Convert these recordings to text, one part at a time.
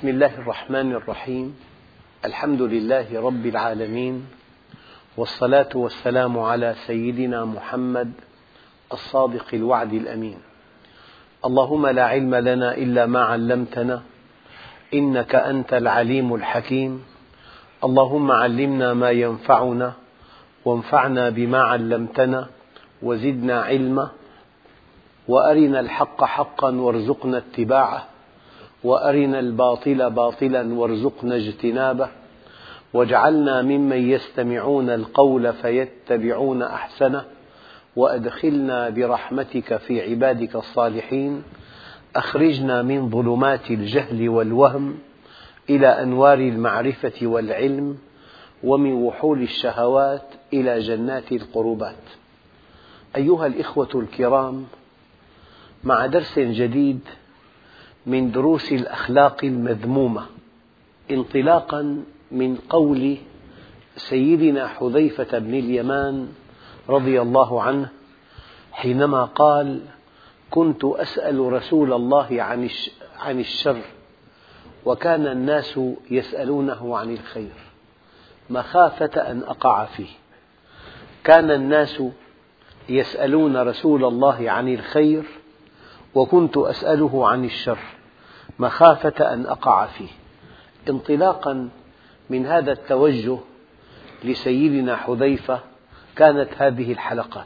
بسم الله الرحمن الرحيم. الحمد لله رب العالمين، والصلاة والسلام على سيدنا محمد الصادق الوعد الأمين. اللهم لا علم لنا إلا ما علمتنا، إنك أنت العليم الحكيم. اللهم علمنا ما ينفعنا، وانفعنا بما علمتنا، وزدنا علما، وأرنا الحق حقا وارزقنا اتباعه، وأرنا الباطل باطلا وارزقنا اجتنابه، واجعلنا ممن يستمعون القول فيتبعون أحسنه، وأدخلنا برحمتك في عبادك الصالحين. أخرجنا من ظلمات الجهل والوهم إلى أنوار المعرفة والعلم، ومن وحول الشهوات إلى جنات القربات. أيها الإخوة الكرام، مع درس جديد من دروس الأخلاق المذمومة، انطلاقا من قول سيدنا حذيفة بن اليمان رضي الله عنه حينما قال: كنت أسأل رسول الله عن الشر، وكان الناس يسألونه عن الخير مخافة أن أقع فيه. كان الناس يسألون رسول الله عن الخير، وكنت أسأله عن الشر مخافة أن أقع فيه. انطلاقا من هذا التوجه لسيدنا حذيفة كانت هذه الحلقات.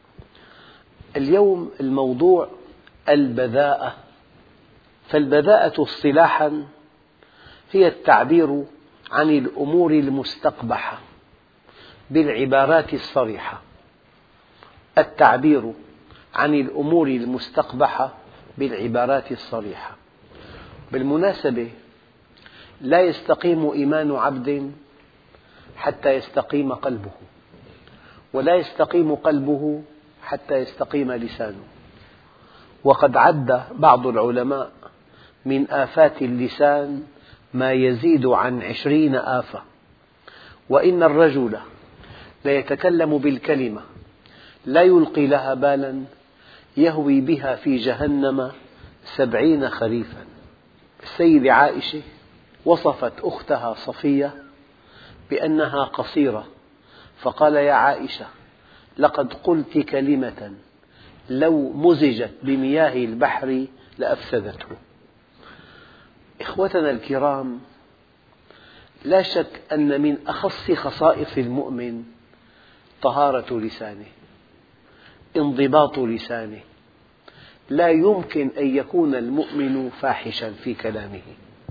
اليوم الموضوع البذاءة. فالبذاءة اصطلاحا هي التعبير عن الأمور المستقبحة بالعبارات الصريحة. التعبير عن الأمور المستقبحة بالعبارات الصريحة. بالمناسبة، لا يستقيم إيمان عبد حتى يستقيم قلبه، ولا يستقيم قلبه حتى يستقيم لسانه. وقد عد بعض العلماء من آفات اللسان ما يزيد عن 20 آفة. وإن الرجل ليتكلم بالكلمة لا يلقي لها بالا يهوي بها في جهنم 70 خريفا. السيدة عائشة وصفت أختها صفية بأنها قصيرة، فقال: يا عائشة، لقد قلت كلمة لو مزجت بمياه البحر لأفسدته. إخوتنا الكرام، لا شك أن من أخص خصائص المؤمن طهارة لسانه، انضباط لسانه. لا يمكن أن يكون المؤمن فاحشا في كلامه،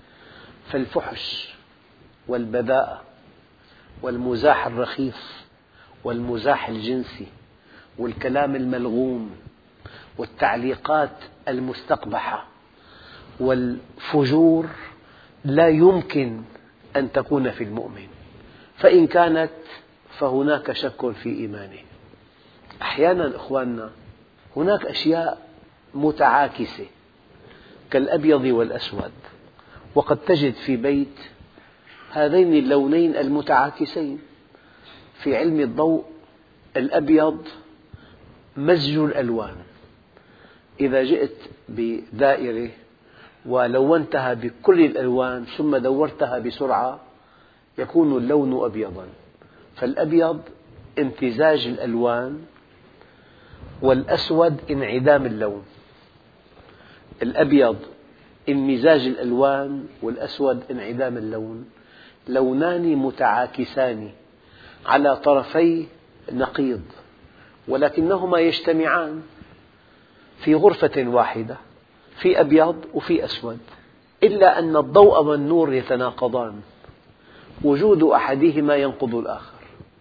فالفحش والبذاءة والمزاح الرخيص والمزاح الجنسي والكلام الملغوم والتعليقات المستقبحة والفجور لا يمكن أن تكون في المؤمن، فإن كانت فهناك شك في إيمانه. أحيانا إخواننا هناك أشياء متعاكسة كالأبيض والأسود، وقد تجد في بيت هذين اللونين المتعاكسين. في علم الضوء الأبيض مزج الألوان. إذا جئت بدائرة ولونتها بكل الألوان ثم دورتها بسرعة يكون اللون أبيضا. فالأبيض امتزاج الألوان، والأسود انعدام اللون. الأبيض انمزاج الألوان، والأسود انعدام اللون. لونان متعاكسان على طرفي نقيض، ولكنهما يجتمعان في غرفة واحدة، في أبيض وفي أسود، إلا أن الضوء والنور يتناقضان. وجود أحدهما ينقض الآخر.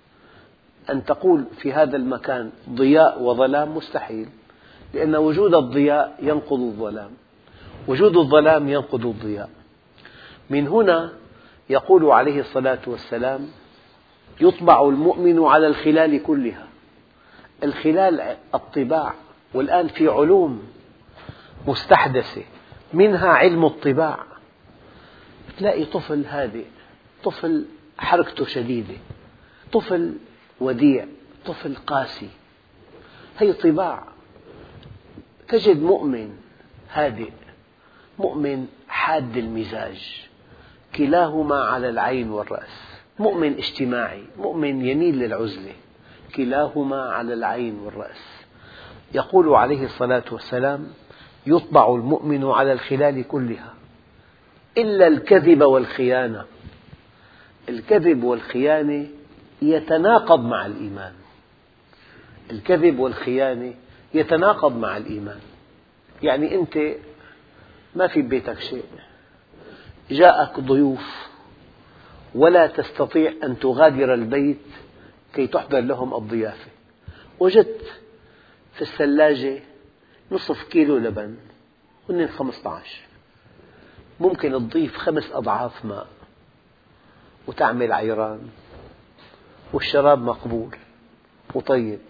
أن تقول في هذا المكان ضياء وظلام مستحيل، لأن وجود الضياء ينقض الظلام، وجود الظلام ينقض الضياء. من هنا يقول عليه الصلاة والسلام: يطبع المؤمن على الخلال كلها. الخلال الطباع، والآن في علوم مستحدثة منها علم الطباع. تلاقي طفل هادئ، طفل حركته شديدة، طفل وديع، طفل قاسي. هي طباع. تجد مؤمن هادئ، مؤمن حاد المزاج، كلاهما على العين والرأس. مؤمن اجتماعي، مؤمن يميل للعزلة، كلاهما على العين والرأس. يقول عليه الصلاة والسلام: يطبع المؤمن على الخلال كلها إلا الكذب والخيانة. الكذب والخيانة يتناقض مع الإيمان، الكذب والخيانة يتناقض مع الإيمان. يعني أنت ما في ببيتك شيء، جاءك ضيوف ولا تستطيع أن تغادر البيت كي تحضر لهم الضيافة، وجدت في الثلاجة نصف كيلو لبن هن 15، ممكن تضيف 5 أضعاف ماء وتعمل عيران، والشراب مقبول وطيب.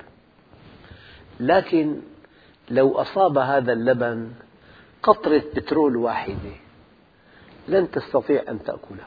لكن لو أصاب هذا اللبن قطرة بترول واحدة لن تستطيع أن تأكله.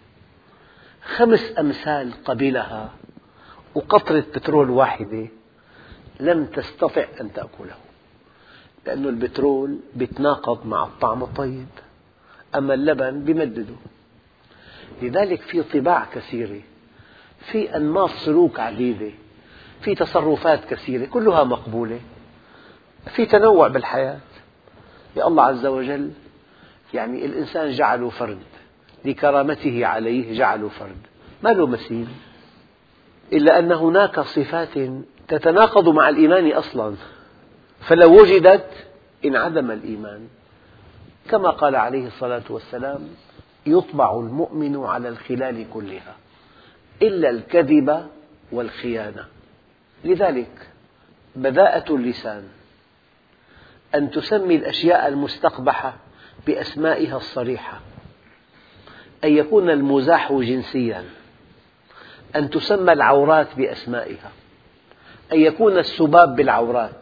5 أمثال قبلها وقطرة بترول واحدة لم تستطع أن تأكله، لأن البترول يتناقض مع الطعم الطيب، أما اللبن يمدده. لذلك في طباع كثيرة، في أنماط سلوك عديدة، في تصرفات كثيرة كلها مقبولة، في تنوع بالحياة. يا الله عز وجل يعني الإنسان جعله فرد، لكرامته عليه جعله فرد، ما له مثيل، إلا أن هناك صفات تتناقض مع الإيمان أصلا، فلو وجدت انعدم الإيمان. كما قال عليه الصلاة والسلام: يطبع المؤمن على الخلال كلها إلا الكذب والخيانة. لذلك بذاءة اللسان أن تسمي الأشياء المستقبحة بأسمائها الصريحة، أن يكون المزاح جنسيا، أن تسمى العورات بأسمائها، أن يكون السباب بالعورات،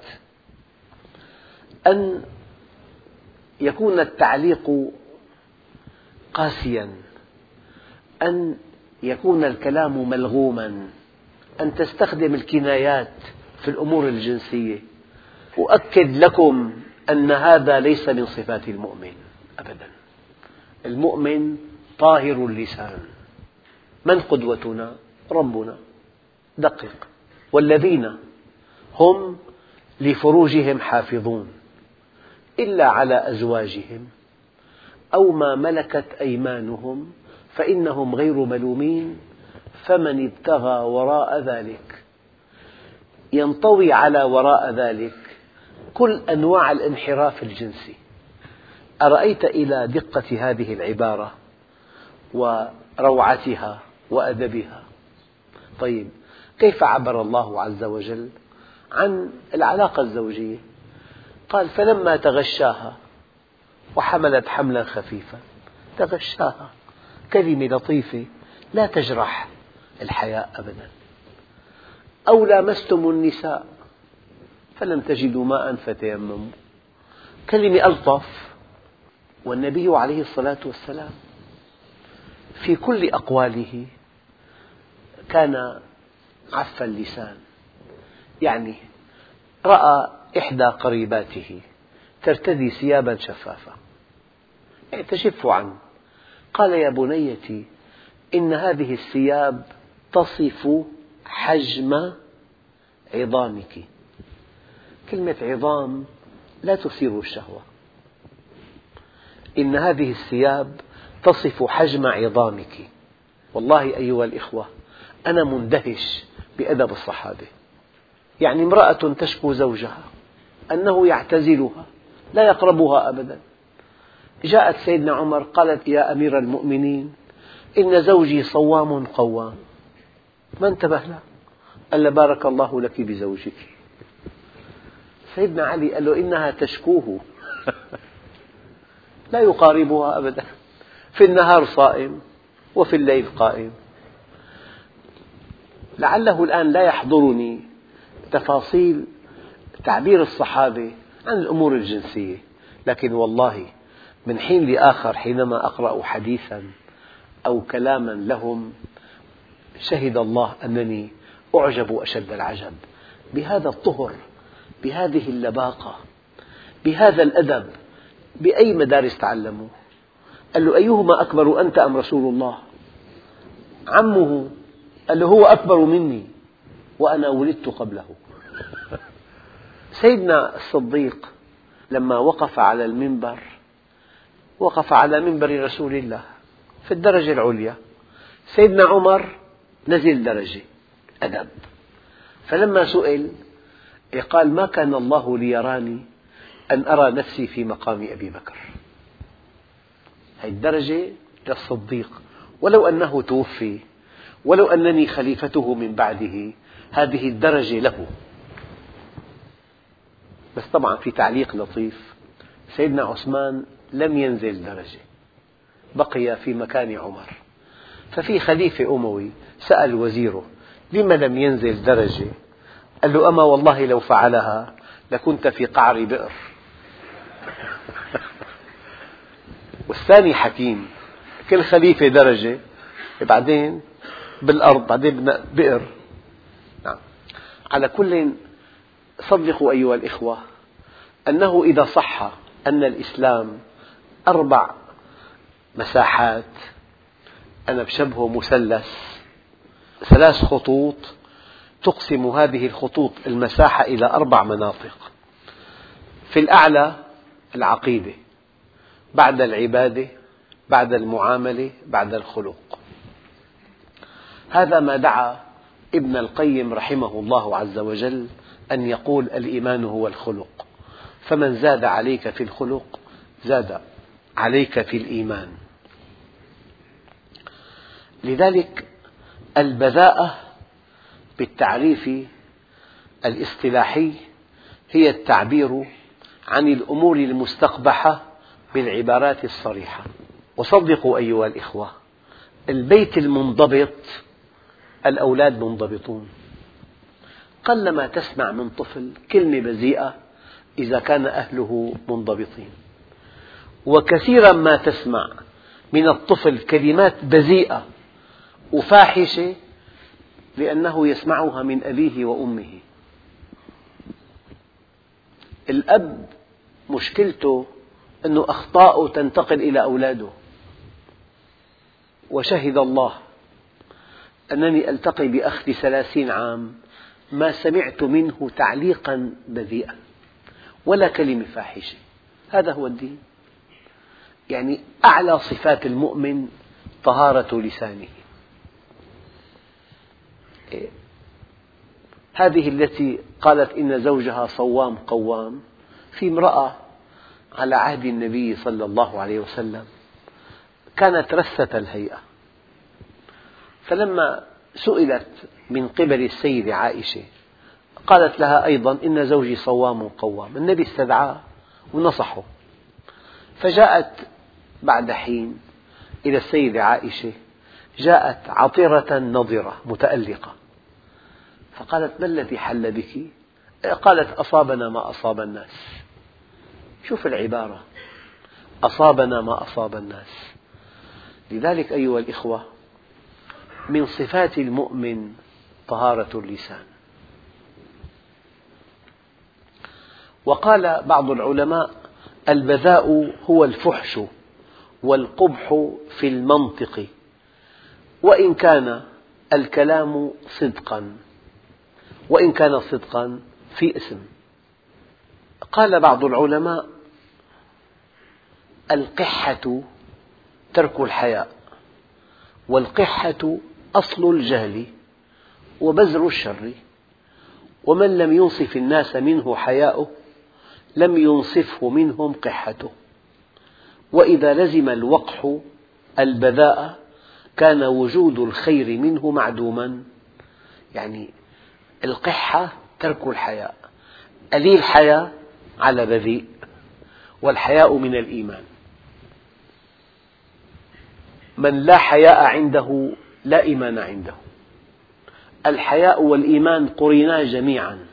أن يكون التعليق قاسيا، أن يكون الكلام ملغوما، أن تستخدم الكنايات في الأمور الجنسية. أؤكد لكم أن هذا ليس من صفات المؤمن أبدا. المؤمن طاهر اللسان. من قدوتنا؟ ربنا. دقق: والذين هم لفروجهم حافظون إلا على أزواجهم أو ما ملكت أيمانهم فإنهم غير ملومين فمن ابتغى وراء ذلك. ينطوي على وراء ذلك كل أنواع الانحراف الجنسي. أرأيت إلى دقة هذه العبارة وروعتها وأدبها؟ طيب، كيف عبر الله عز وجل عن العلاقة الزوجية؟ قال: فلما تغشاها وحملت حملا خفيفا. تغشاها كلمة لطيفة لا تجرح الحياء أبدا. أو لامستم النساء فلم تجدوا ماء فتيمموا، كلمة ألطف. والنبي عليه الصلاة والسلام في كل أقواله كان عف اللسان. يعني رأى إحدى قريباته ترتدي ثيابا شفافة تشف عنه، قال: يا بنيتي، إن هذه الثياب تصف حجم عظامك. كلمة عظام لا تثير الشهوة. إن هذه الثياب تصف حجم عظامك. والله أيها الإخوة، أنا مندهش بأدب الصحابة. يعني امرأة تشكو زوجها أنه يعتزلها، لا يقربها أبدا. جاءت سيدنا عمر قالت: يا أمير المؤمنين، إن زوجي صوام قوام. ما انتبه له، قال: بارك الله لك بزوجك. سيدنا علي قال له: إنها تشكوه لا يقاربها أبدا، في النهار صائم وفي الليل قائم. لعله الآن لا يحضرني تفاصيل تعبير الصحابة عن الأمور الجنسية، لكن والله من حين لآخر حينما أقرأ حديثا أو كلاما لهم شهد الله أنني أعجب أشد العجب بهذا الطهر، بهذه اللباقة، بهذا الأدب. بأي مدارس تعلموا؟ قال له أيهما أكبر أنت أم رسول الله؟ عمه قال له هو أكبر مني وأنا ولدت قبله. سيدنا الصديق لما وقف على المنبر وقف على منبر رسول الله في الدرجة العليا، سيدنا عمر نزل درجة أدب، فلما سئل قال ما كان الله ليراني أن أرى نفسي في مقام أبي بكر. هذه الدرجة للصديق، ولو أنه توفي، ولو أنني خليفته من بعده، هذه الدرجة له. بس طبعا في تعليق لطيف، سيدنا عثمان لم ينزل درجة، بقي في مكان عمر. ففي خليفة أموي سأل وزيره لما لم ينزل درجة؟ قال له أما والله لو فعلها لكنت في قعر بئر. والثاني حكيم، كل خليفة درجة، بعدين بالأرض، بعدين بئر. نعم. على كل، صدقوا أيها الإخوة أنه إذا صح أن الإسلام 4 مساحات، أنا بشبهه مثلث 3 خطوط تقسم هذه الخطوط المساحة إلى 4 مناطق. في الأعلى العقيدة، بعد العبادة، بعد المعاملة، بعد الخلق. هذا ما دعا ابن القيم رحمه الله عز وجل أن يقول الإيمان هو الخلق، فمن زاد عليك في الخلق زاد عليك في الإيمان. لذلك البذاءة بالتعريف الاصطلاحي هي التعبير عن الأمور المستقبحة بالعبارات الصريحة. وصدقوا أيها الإخوة، البيت المنضبط الأولاد منضبطون. قلما تسمع من طفل كلمة بذيئة إذا كان أهله منضبطين، وكثيرا ما تسمع من الطفل كلمات بذيئة وفاحشة لأنه يسمعها من أبيه وأمه. الأب مشكلته أن أخطاؤه تنتقل إلى أولاده، وشهد الله أنني ألتقي بأخ ل30 عام ما سمعت منه تعليقا بذيئا ولا كلمة فاحشة. هذا هو الدين. يعني أعلى صفات المؤمن طهارة لسانه. هذه التي قالت إن زوجها صوام قوام، في امرأة على عهد النبي صلى الله عليه وسلم كانت رثة الهيئة، فلما سئلت من قبل السيدة عائشة قالت لها أيضا إن زوجي صوام قوام. النبي استدعاه ونصحه، فجاءت بعد حين إلى السيدة عائشة، جاءت عطرة نضرة متألقة، فقالت ما الذي حل بك؟ قالت أصابنا ما أصاب الناس. شوف العبارة، أصابنا ما أصاب الناس. لذلك أيها الإخوة، من صفات المؤمن طهارة اللسان. وقال بعض العلماء البذاء هو الفحش والقبح في المنطق، وإن كان الكلام صدقا، وإن كان صدقا في اسم. قال بعض العلماء القحة ترك الحياء، والقحة أصل الجهل وبذر الشر، ومن لم ينصف الناس منه حياؤه لم ينصفه منهم قحته. وإذا لزم الوقح البذاء كان وجود الخير منه معدوما. يعني القحة ترك الحياء، قليل حياء على بذيء، والحياء من الإيمان. من لا حياء عنده لا إيمان عنده. الحياء والإيمان قرينا جميعا.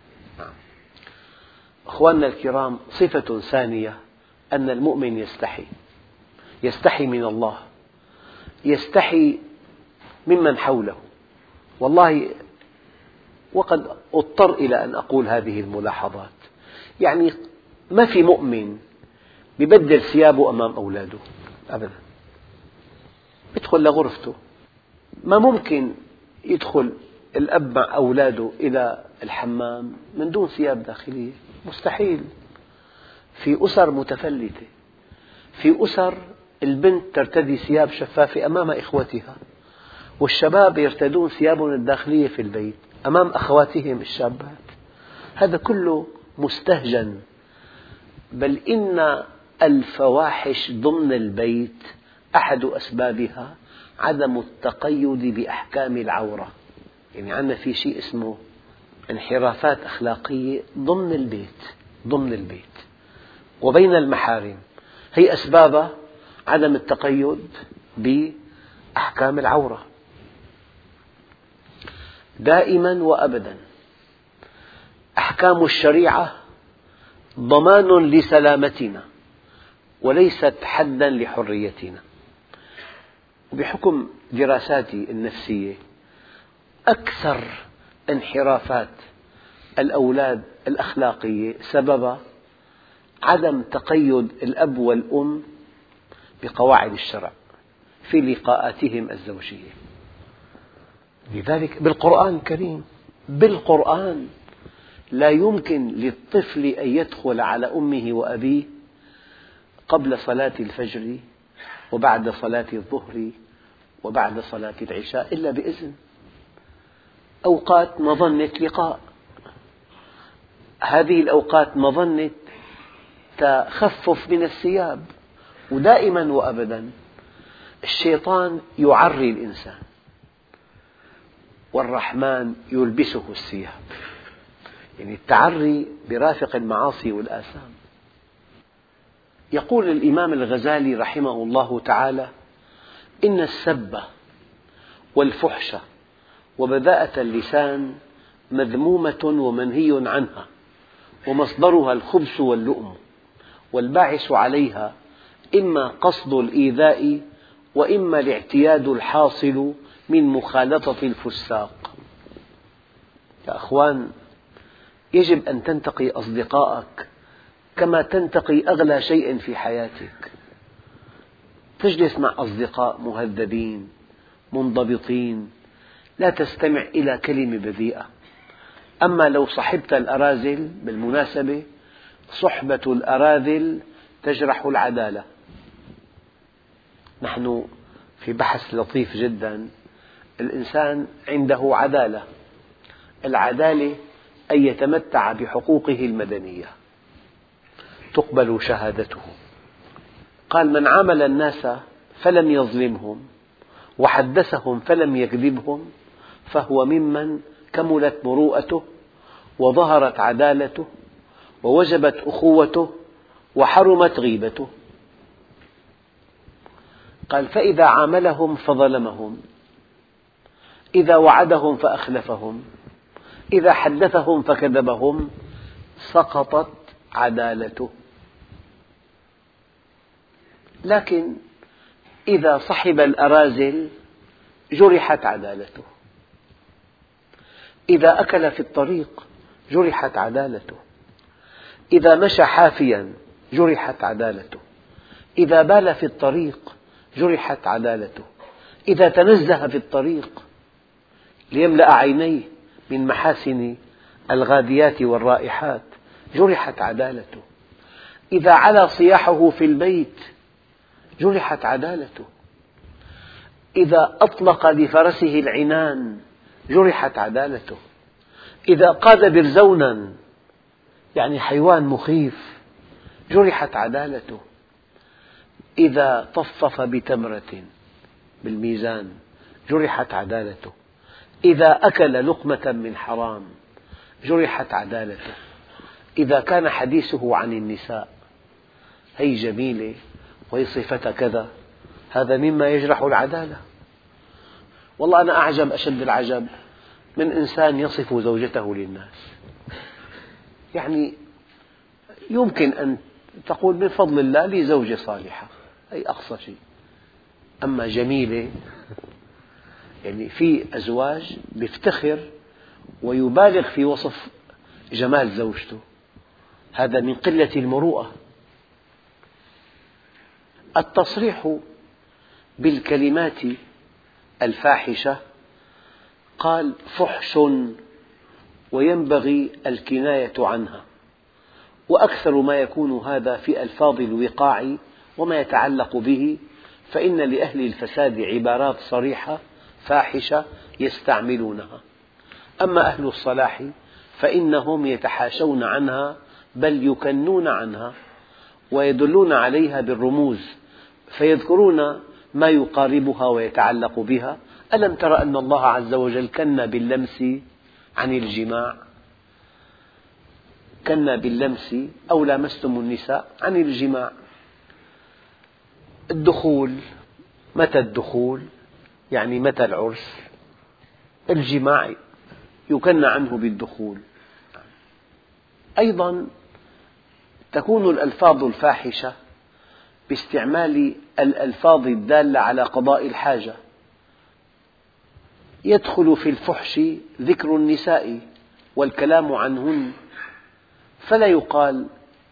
أخواننا الكرام، صفة ثانية أن المؤمن يستحي من الله، يستحي ممن حوله. والله وقد اضطر إلى أن أقول هذه الملاحظات. يعني ما في مؤمن يبدل ثيابه أمام أولاده، أبدا. يدخل لغرفته، ما ممكن يدخل الأب مع أولاده إلى الحمام من دون ثياب داخلية، مستحيل. في أسر متفلتة، في أسر البنت ترتدي ثياب شفافة أمام إخوتها، والشباب يرتدون ثيابهم الداخلية في البيت أمام أخواتهم الشابات. هذا كله مستهجن. بل إن الفواحش ضمن البيت أحد أسبابها عدم التقيد بأحكام العورة. يعني عندنا في شيء اسمه انحرافات أخلاقية ضمن البيت وبين المحارم، هي أسبابها عدم التقيد بأحكام العورة. دائما وأبدا أحكام الشريعة ضمان لسلامتنا وليست حدا لحريتنا. بحكم دراساتي النفسية، أكثر انحرافات الأولاد الأخلاقية سببها عدم تقيد الأب والأم بقواعد الشرع في لقاءاتهم الزوجية. لذلك بالقرآن الكريم، بالقرآن لا يمكن للطفل أن يدخل على أمه وأبيه قبل صلاة الفجر وبعد صلاة الظهر وبعد صلاة العشاء إلا بإذن. أوقات مظنة لقاء، هذه الأوقات مظنة تخفف من الثياب. ودائما وأبدا الشيطان يعري الإنسان والرحمن يلبسه الثياب. يعني التعري برافق المعاصي والآثام. يقول الإمام الغزالي رحمه الله تعالى: إن السب والفحش وبذاءة اللسان مذمومة ومنهي عنها، ومصدرها الخبث واللؤم، والباعث عليها إما قصد الإيذاء وإما الاعتياد الحاصل من مخالطة الفساق. يا أخوان، يجب أن تنتقي أصدقائك كما تنتقي أغلى شيء في حياتك. تجلس مع أصدقاء مهذبين منضبطين، لا تستمع إلى كلمة بذيئة. أما لو صحبت الأراذل، بالمناسبة صحبة الأراذل تجرح العدالة. نحن في بحث لطيف جدا، الإنسان عنده عدالة. العدالة أن يتمتع بحقوقه المدنية تقبل شهادته. قال: من عامل الناس فلم يظلمهم وحدثهم فلم يكذبهم فهو ممن كملت مروءته وظهرت عدالته ووجبت أخوته وحرمت غيبته. قال: فإذا عاملهم فظلمهم، إذا وعدهم فأخلفهم، إذا حدثهم فكذبهم، سقطت عدالته. لكن إذا صحب الأراذل جرحت عدالته، إذا أكل في الطريق جرحت عدالته، إذا مشى حافيا جرحت عدالته، إذا بال في الطريق جرحت عدالته، إذا تنزه في الطريق ليملأ عينيه من محاسن الغاديات والرائحات جرحت عدالته، إذا علا صياحه في البيت جرحت عدالته، إذا أطلق لفرسه العنان جرحت عدالته، إذا قاد برزونا يعني حيوان مخيف جرحت عدالته، إذا طفف بتمرة بالميزان جرحت عدالته، إذا أكل لقمة من حرام جرحت عدالته، إذا كان حديثه عن النساء هي جميلة وهي صفتها كذا، هذا مما يجرح العدالة. والله أنا أعجب أشد العجب من إنسان يصف زوجته للناس. يعني يمكن أن تقول من فضل الله لي زوجة صالحة، أي أقصى شيء. أما جميلة، يعني في أزواج يفتخر ويبالغ في وصف جمال زوجته، هذا من قلة المروءة. التصريح بالكلمات الفاحشة قال فحش، وينبغي الكناية عنها، وأكثر ما يكون هذا في ألفاظ الوقاع وما يتعلق به، فإن لأهل الفساد عبارات صريحة فاحشة يستعملونها، أما أهل الصلاح فإنهم يتحاشون عنها بل يكنون عنها ويدلون عليها بالرموز، فيذكرون ما يقاربها ويتعلق بها. ألم تر أن الله عز وجل كنى باللمس عن الجماع، كنى باللمس أو لامستم النساء عن الجماع. الدخول، متى الدخول؟ يعني متى العرس؟ الجماع يكنى عنه بالدخول. أيضا تكون الألفاظ الفاحشة باستعمال الألفاظ الدالة على قضاء الحاجة، يدخل في الفحش ذكر النساء والكلام عنهن، فلا يقال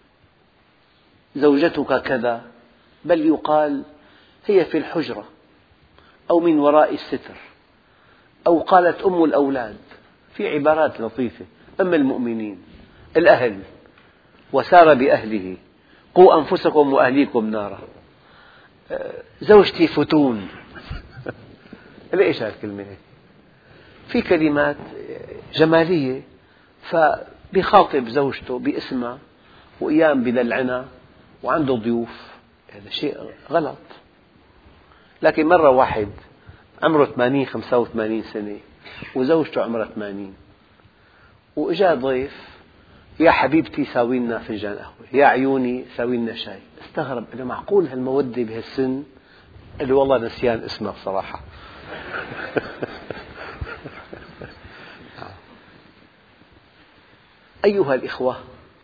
زوجتك كذا، بل يقال هي في الحجرة أو من وراء الستر، أو قالت أم الأولاد، في عبارات لطيفة، أم المؤمنين، الأهل، وسار بأهله، قوا أنفسكم وأهليكم نارا، زوجتي فتون. ليش هالكلمة؟ في كلمات جمالية، فبيخاطب زوجته باسمها وأيام بدلعنا وعنده ضيوف، هذا شيء غلط. لكن مرة واحد عمره 85 سنة وزوجته عمرها 80، وإجا ضيف، يا حبيبتي ساوي لنا فنجان قهوة، يا عيوني ساوي لنا شاي. استغرب، قال له معقول هالمودة بهالسن؟ قال له والله نسيان اسمها بصراحة. أيها الإخوة،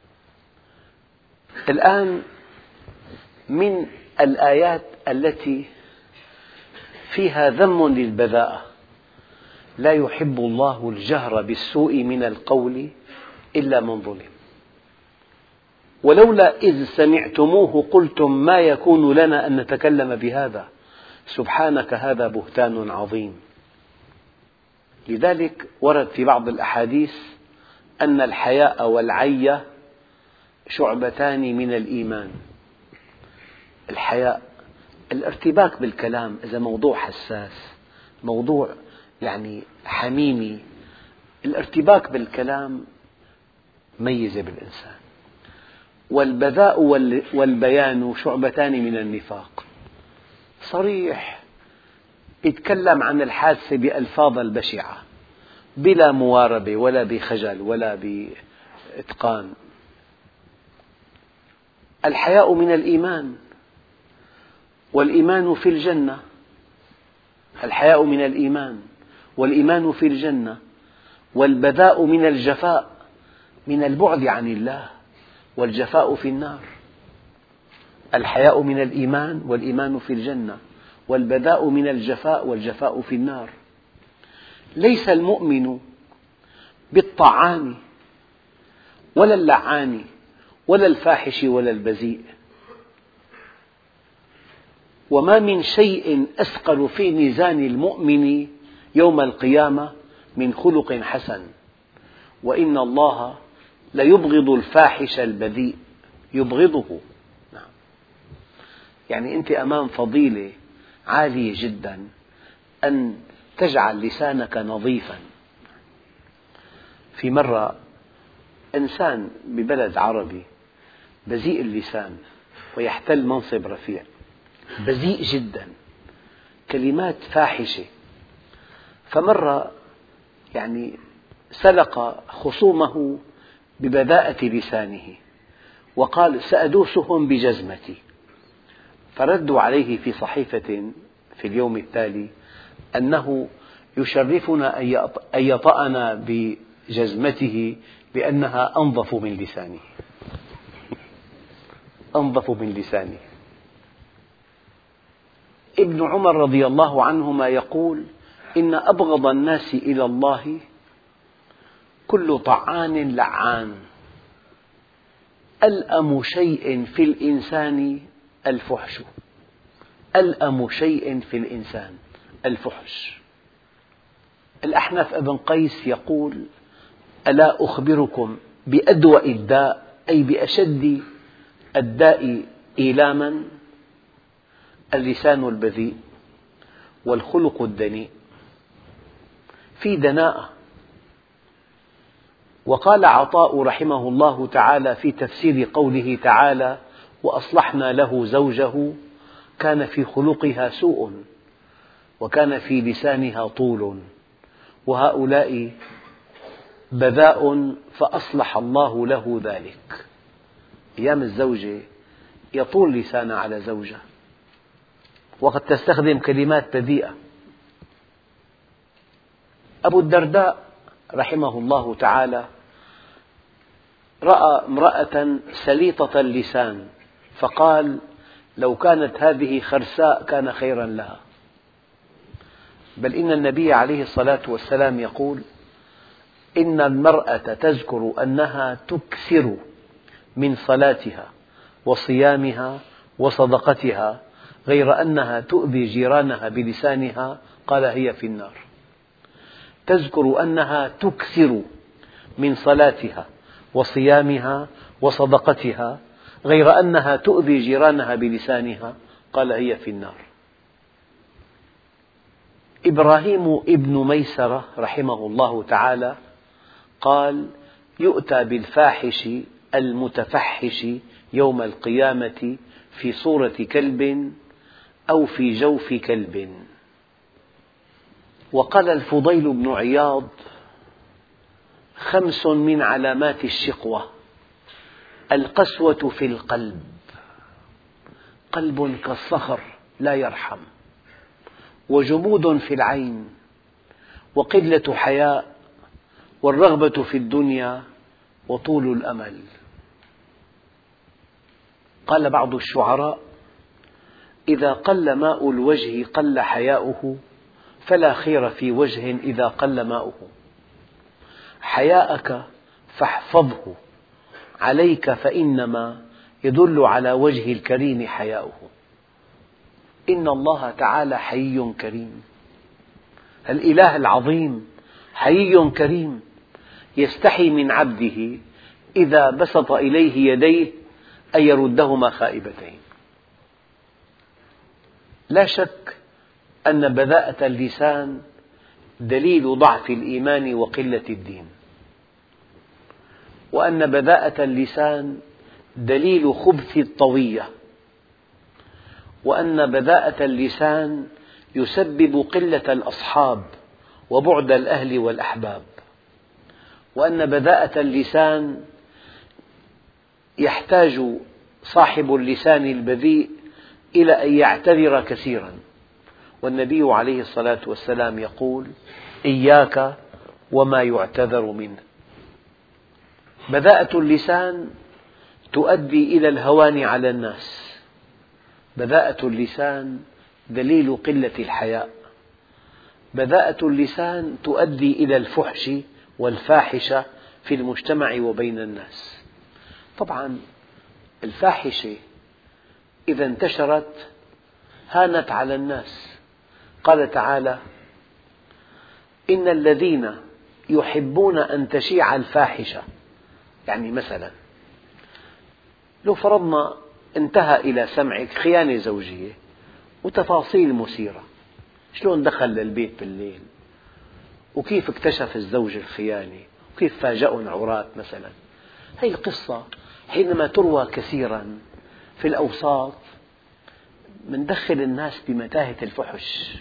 الآن من الآيات التي فيها ذم للبذاءة: لا يحب الله الجهر بالسوء من القول إلا من ظلم، ولولا إذ سمعتموه قلتم ما يكون لنا أن نتكلم بهذا سبحانك هذا بهتان عظيم. لذلك ورد في بعض الأحاديث أن الحياء والعي شعبتان من الإيمان. الحياء الارتباك بالكلام، إذا موضوع حساس، موضوع يعني حميمي، الارتباك بالكلام ميزة بالإنسان. والبذاء والبيان شعبتان من النفاق، صريح، يتكلم عن الحادثة بألفاظ البشعة بلا مواربة ولا بخجل ولا بإتقان. الحياء من الإيمان، والإيمان في الجنة. الحياء من الإيمان والإيمان في الجنة، والبذاء من الجفاء، من البعد عن الله، والجفاء في النار. الحياء من الإيمان والإيمان في الجنة، والبذاء من الجفاء، والجفاء في النار. ليس المؤمن بالطعان ولا اللعان ولا الفاحش ولا البذيء، وما من شيء أثقل في ميزان المؤمن يوم القيامة من خلق حسن، وإن الله ليبغض الفاحش البذيء، يبغضه. يعني أنت أمام فضيلة عالية جدا أن تجعل لسانك نظيفا. في مرة إنسان ببلد عربي بذيء اللسان ويحتل منصب رفيع، بذيء جدا، كلمات فاحشة، فمرة يعني سلق خصومه ببذاءة لسانه وقال سأدوسهم بجزمتي، فردوا عليه في صحيفة في اليوم التالي أنه يشرفنا أن يطأنا بجزمته لأنها أنظف من لسانه. أنظف من لسانه. ابن عمر رضي الله عنهما يقول إن أبغض الناس إلى الله كل طعان لعان، ألأم شيء في الإنسان الفحش. ألأم شيء في الإنسان الفحش. الأحنف ابن قيس يقول: ألا أخبركم بأدوأ الداء، أي بأشد الداء إيلاما؟ اللسان البذيء والخلق الدنيء، في دناءة. وقال عطاء رحمه الله تعالى في تفسير قوله تعالى: وأصلحنا له زوجه كان في خلقها سوء وكان في لسانها طول، وهؤلاء بذاء فأصلح الله له ذلك. أيام الزوجة يطول لسانها على زوجها، وقد تستخدم كلمات بذيئة. أبو الدرداء رحمه الله تعالى رأى امرأة سليطة اللسان فقال: لو كانت هذه خرساء كان خيرا لها. بل إن النبي عليه الصلاة والسلام يقول: إن المرأة تذكر أنها تكثر من صلاتها وصيامها وصدقتها غير أنها تؤذي جيرانها بلسانها، قال: هي في النار. تذكر أنها تكثر من صلاتها وصيامها وصدقتها غير أنها تؤذي جيرانها بلسانها، قال: هي في النار. إبراهيم ابن ميسرة رحمه الله تعالى قال: يؤتى بالفاحش المتفحش يوم القيامة في صورة كلب أو في جوف كلب. وقال الفضيل بن عياض: 5 من علامات الشقوة: القسوة في القلب، قلب كالصخر لا يرحم، وجمود في العين، وقلة حياء، والرغبة في الدنيا، وطول الأمل. قال بعض الشعراء: إذا قل ماء الوجه قل حياؤه، فلا خير في وجه إذا قل ماؤه. حياءك فاحفظه عليك، فإنما يدل على وجه الكريم حياؤه. إن الله تعالى حيي كريم، الإله العظيم حيي كريم، يستحي من عبده إذا بسط إليه يديه أن يردهما خائبتين. لا شك أن بذاءة اللسان دليل ضعف الإيمان وقلة الدين، وأن بذاءة اللسان دليل خبث الطوية، وأن بذاءة اللسان يسبب قلة الأصحاب وبعد الأهل والأحباب، وأن بذاءة اللسان يحتاج صاحب اللسان البذيء إلى أن يعتذر كثيرا. والنبي عليه الصلاة والسلام يقول: إياك وما يعتذر منه. بذاءة اللسان تؤدي إلى الهوان على الناس، بذاءة اللسان دليل قلة الحياء، بذاءة اللسان تؤدي إلى الفحش والفاحشة في المجتمع وبين الناس. طبعا الفاحشة إذا انتشرت هانت على الناس. قال تعالى: إن الذين يحبون أن تشيع الفاحشة، يعني مثلا لو فرضنا انتهى إلى سمعك خيانة زوجية وتفاصيل مثيرة، شلون دخل للبيت بالليل، وكيف اكتشف الزوج الخيانة، وكيف فاجأهم عراة مثلا. هذه القصة حينما تروى كثيرا في الأوساط مندخل الناس بمتاهة الفحش.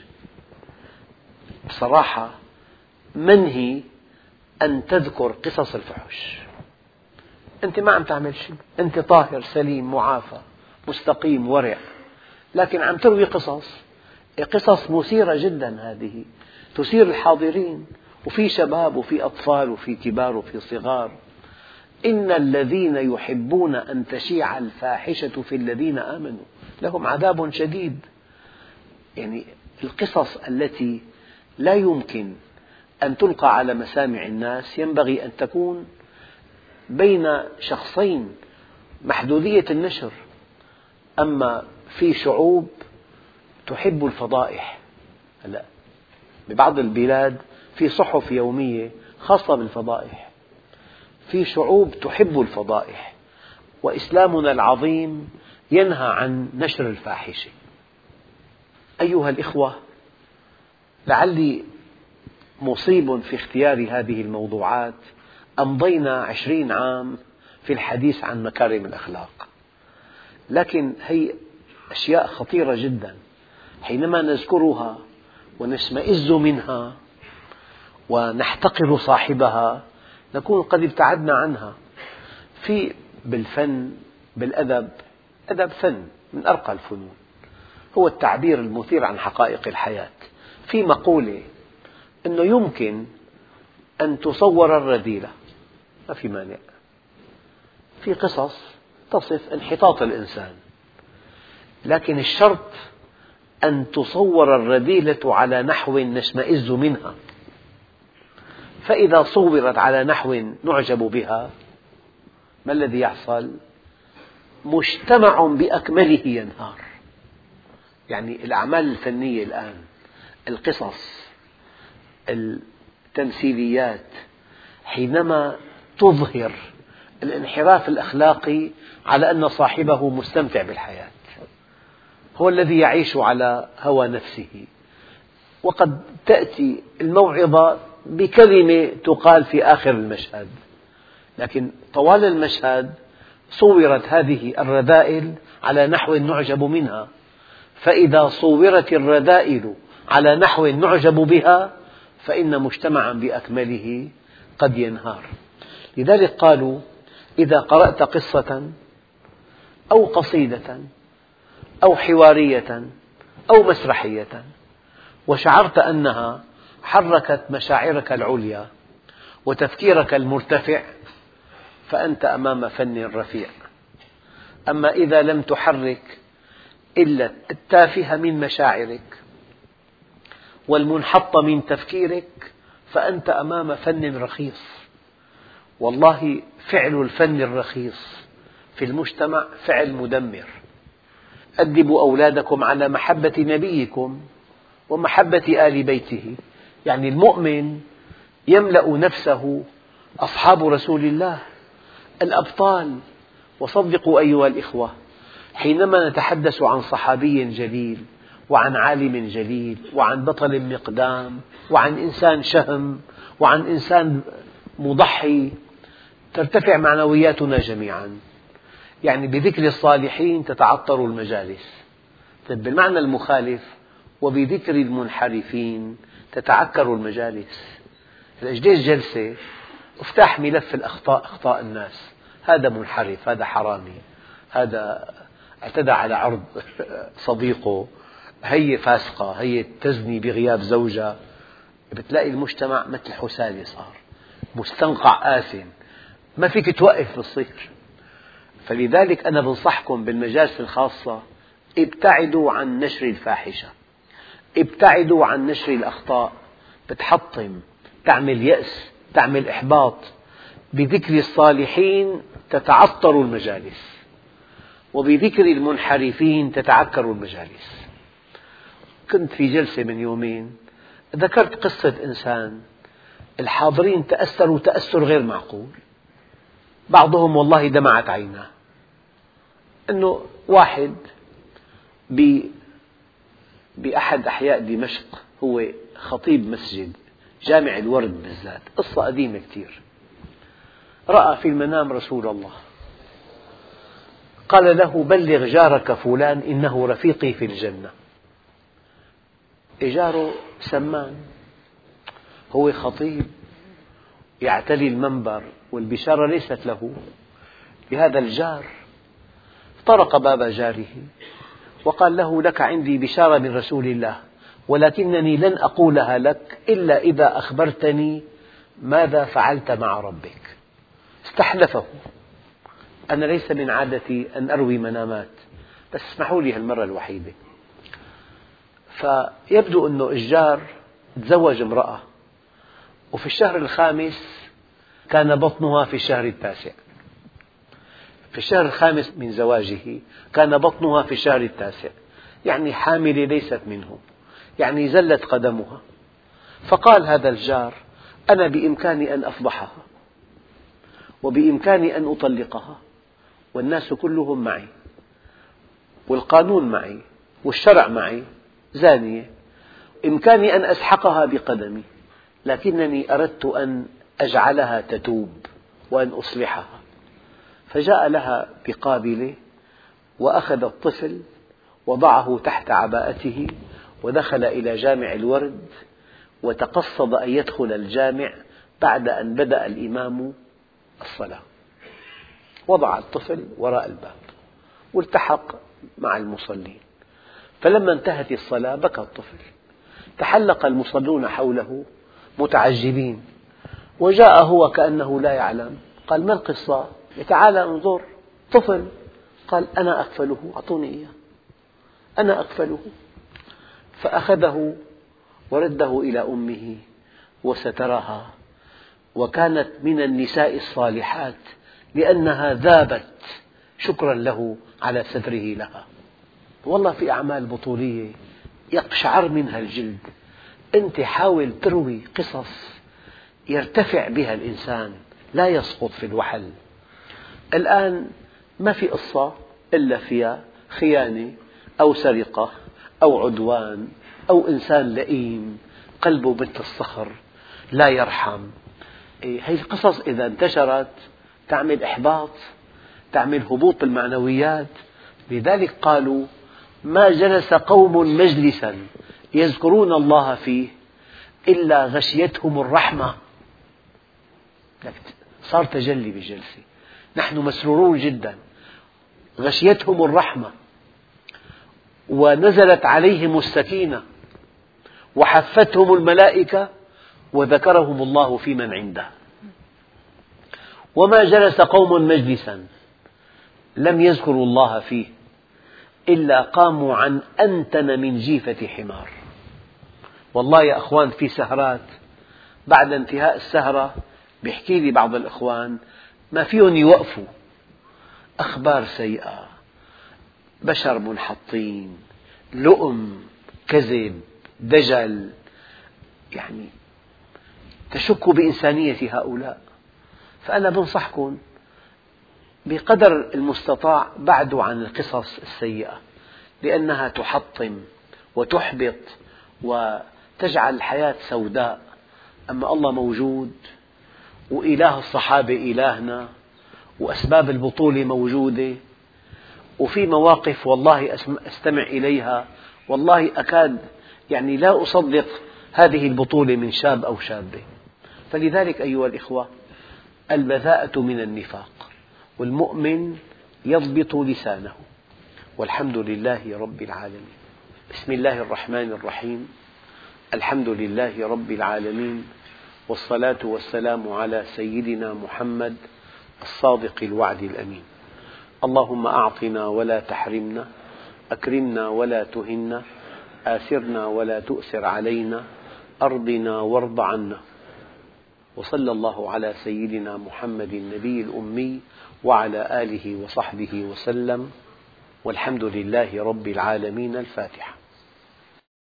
بصراحة منهي أن تذكر قصص الفحش. أنت ما عم تعمل شيء، أنت طاهر سليم معافى مستقيم ورع، لكن عم تروي قصص مثيرة جدا، هذه تثير الحاضرين، وفي شباب وفي أطفال وفي كبار وفي صغار. إن الذين يحبون أن تشيع الفاحشة في الذين آمنوا لهم عذاب شديد. يعني القصص التي لا يمكن أن تلقى على مسامع الناس ينبغي أن تكون بين شخصين محدودية النشر. أما في شعوب تحب الفضائح. هلأ ببعض البلاد في صحف يومية خاصة بالفضائح، في شعوب تحب الفضائح، وإسلامنا العظيم ينهى عن نشر الفاحشة. أيها الإخوة، لعلي مصيب في اختيار هذه الموضوعات. أمضينا 20 عام في الحديث عن مكارم الأخلاق، لكن هي أشياء خطيرة جدا. حينما نذكرها ونشمئز منها ونحتقر صاحبها نكون قد ابتعدنا عنها. في بالفن، بالأدب، أدب فن من أرقى الفنون، هو التعبير المثير عن حقائق الحياة. في مقولة أنه يمكن أن تصور الرذيلة، ما في مانع. في قصص تصف انحطاط الإنسان، لكن الشرط أن تصور الرذيلة على نحو نشمئز منها. فإذا صورت على نحو نعجب بها، ما الذي يحصل؟ مجتمع بأكمله ينهار. يعني الأعمال الفنية الآن، القصص، التمثيليات، حينما تظهر الانحراف الأخلاقي على أن صاحبه مستمتع بالحياة، هو الذي يعيش على هوى نفسه، وقد تأتي الموعظة بكلمة تقال في آخر المشهد، لكن طوال المشهد صورت هذه الرذائل على نحو نعجب منها. فإذا صورت الرذائل على نحو نعجب بها فإن مجتمعا بأكمله قد ينهار. لذلك قالوا: إذا قرأت قصة أو قصيدة أو حوارية أو مسرحية وشعرت أنها حركت مشاعرك العليا وتفكيرك المرتفع فأنت أمام فن رفيع. أما إذا لم تحرك إلا التافه من مشاعرك والمنحط من تفكيرك فأنت أمام فن رخيص. والله فعل الفن الرخيص في المجتمع فعل مدمر. أدبوا أولادكم على محبة نبيكم ومحبة آل بيته. يعني المؤمن يملأ نفسه أصحاب رسول الله الأبطال. وصدقوا أيها الإخوة، حينما نتحدث عن صحابي جليل وعن عالم جليل وعن بطل مقدام وعن إنسان شهم وعن إنسان مضحي ترتفع معنوياتنا جميعا. يعني بذكر الصالحين تتعطر المجالس. بالمعنى المخالف: وبذكر المنحرفين تتعكر المجالس. ليش جلسة افتح ملف الأخطاء، أخطاء الناس، هذا منحرف، هذا حرامي، هذا اعتدى على عرض صديقه، هي فاسقة، هي تزني بغياب زوجها. بتلاقي المجتمع مثل حسالي صار، مستنقع آثم، ما فيك توقف بالصير. فلذلك أنا بنصحكم بالمجالس الخاصة: ابتعدوا عن نشر الفاحشة، ابتعدوا عن نشر الأخطاء، بتحطم، تعمل يأس، تعمل إحباط. بذكر الصالحين تتعطر المجالس، وبذكر المنحرفين تتعكر المجالس. كنت في جلسة من يومين ذكرت قصة إنسان، الحاضرين تأثروا تأثر غير معقول، بعضهم والله دمعت عيناه. أنه واحد بأحد أحياء دمشق، هو خطيب مسجد جامع الورد بالذات، قصة قديمة كثير، رأى في المنام رسول الله قال له: بلغ جارك فلان إنه رفيقي في الجنة. جاره سمان، هو خطيب يعتلي المنبر والبشارة ليست له، لهذا الجار. طرق باب جاره وقال له: لك عندي بشارة من رسول الله، ولكنني لن أقولها لك إلا إذا أخبرتني ماذا فعلت مع ربك. استحلفه: أنا ليس من عادتي أن أروي منامات، بس اسمحوا لي هالمرة الوحيدة. فيبدو أن الجار تزوج امرأة، وفي الشهر الخامس كان بطنها في الشهر التاسع، في الشهر الخامس من زواجه كان بطنها في الشهر التاسع. يعني حاملة ليست منه، يعني زلت قدمها. فقال هذا الجار: أنا بإمكاني أن أفضحها، وبإمكاني أن أطلقها، والناس كلهم معي، والقانون معي، والشرع معي، زانية، إمكاني أن أسحقها بقدمي، لكنني أردت أن أجعلها تتوب وأن أصلحها. فجاء لها بقابلة وأخذ الطفل وضعه تحت عباءته ودخل إلى جامع الورد، وتقصد أن يدخل الجامع بعد أن بدأ الإمام الصلاة. وضع الطفل وراء الباب والتحق مع المصلين. فلما انتهت الصلاة بكى الطفل، تحلق المصلون حوله متعجبين، وجاء هو كأنه لا يعلم. قال: ما القصة؟ تعال انظر، طفل. قال: أنا أكفله، أعطوني إياه، أنا أكفله. فأخذه ورده إلى أمه وسترها، وكانت من النساء الصالحات لأنها ذابت شكرا له على ستره لها. والله في أعمال بطولية يقشعر منها الجلد. أنت حاول تروي قصص يرتفع بها الإنسان، لا يسقط في الوحل. الآن ما في قصة إلا فيها خيانة أو سرقة أو عدوان أو إنسان لئيم قلبه مثل الصخر لا يرحم. هذه القصص إذا انتشرت تعمل إحباط، تعمل هبوط بالمعنويات. لذلك قالوا: ما جلس قوم مجلسا يذكرون الله فيه إلا غشيتهم الرحمة. صار تجلي بالجلسة، نحن مسرورون جدا، غشيتهم الرحمة ونزلت عليهم السكينة وحفتهم الملائكة وذكرهم الله في من عنده. وما جلس قوم مجلسا لم يذكروا الله فيه إلا قاموا عن أنتن من جيفة حمار. والله يا أخوان في سهرات بعد انتهاء السهرة بيحكي لي بعض الإخوان ما فيهم يوقفوا، أخبار سيئة، بشر منحطين، لؤم، كذب، دجل، يعني تشك بإنسانية هؤلاء. فأنا بنصحكم بقدر المستطاع بعدوا عن القصص السيئة، لأنها تحطم وتحبط وتجعل الحياة سوداء. أما الله موجود، وإله الصحابة إلهنا، وأسباب البطولة موجودة، وفي مواقف والله أستمع إليها والله أكاد يعني لا أصدق هذه البطولة من شاب أو شابة. فلذلك أيها الإخوة، البذاءة من النفاق، والمؤمن يضبط لسانه. والحمد لله رب العالمين. بسم الله الرحمن الرحيم. الحمد لله رب العالمين، والصلاة والسلام على سيدنا محمد الصادق الوعد الأمين. اللهم أعطنا ولا تحرمنا، أكرمنا ولا تهنا، آثرنا ولا تؤثر علينا، أرضنا وارض عنا. وصلى الله على سيدنا محمد النبي الأمي وعلى آله وصحبه وسلم، والحمد لله رب العالمين. الفاتحة.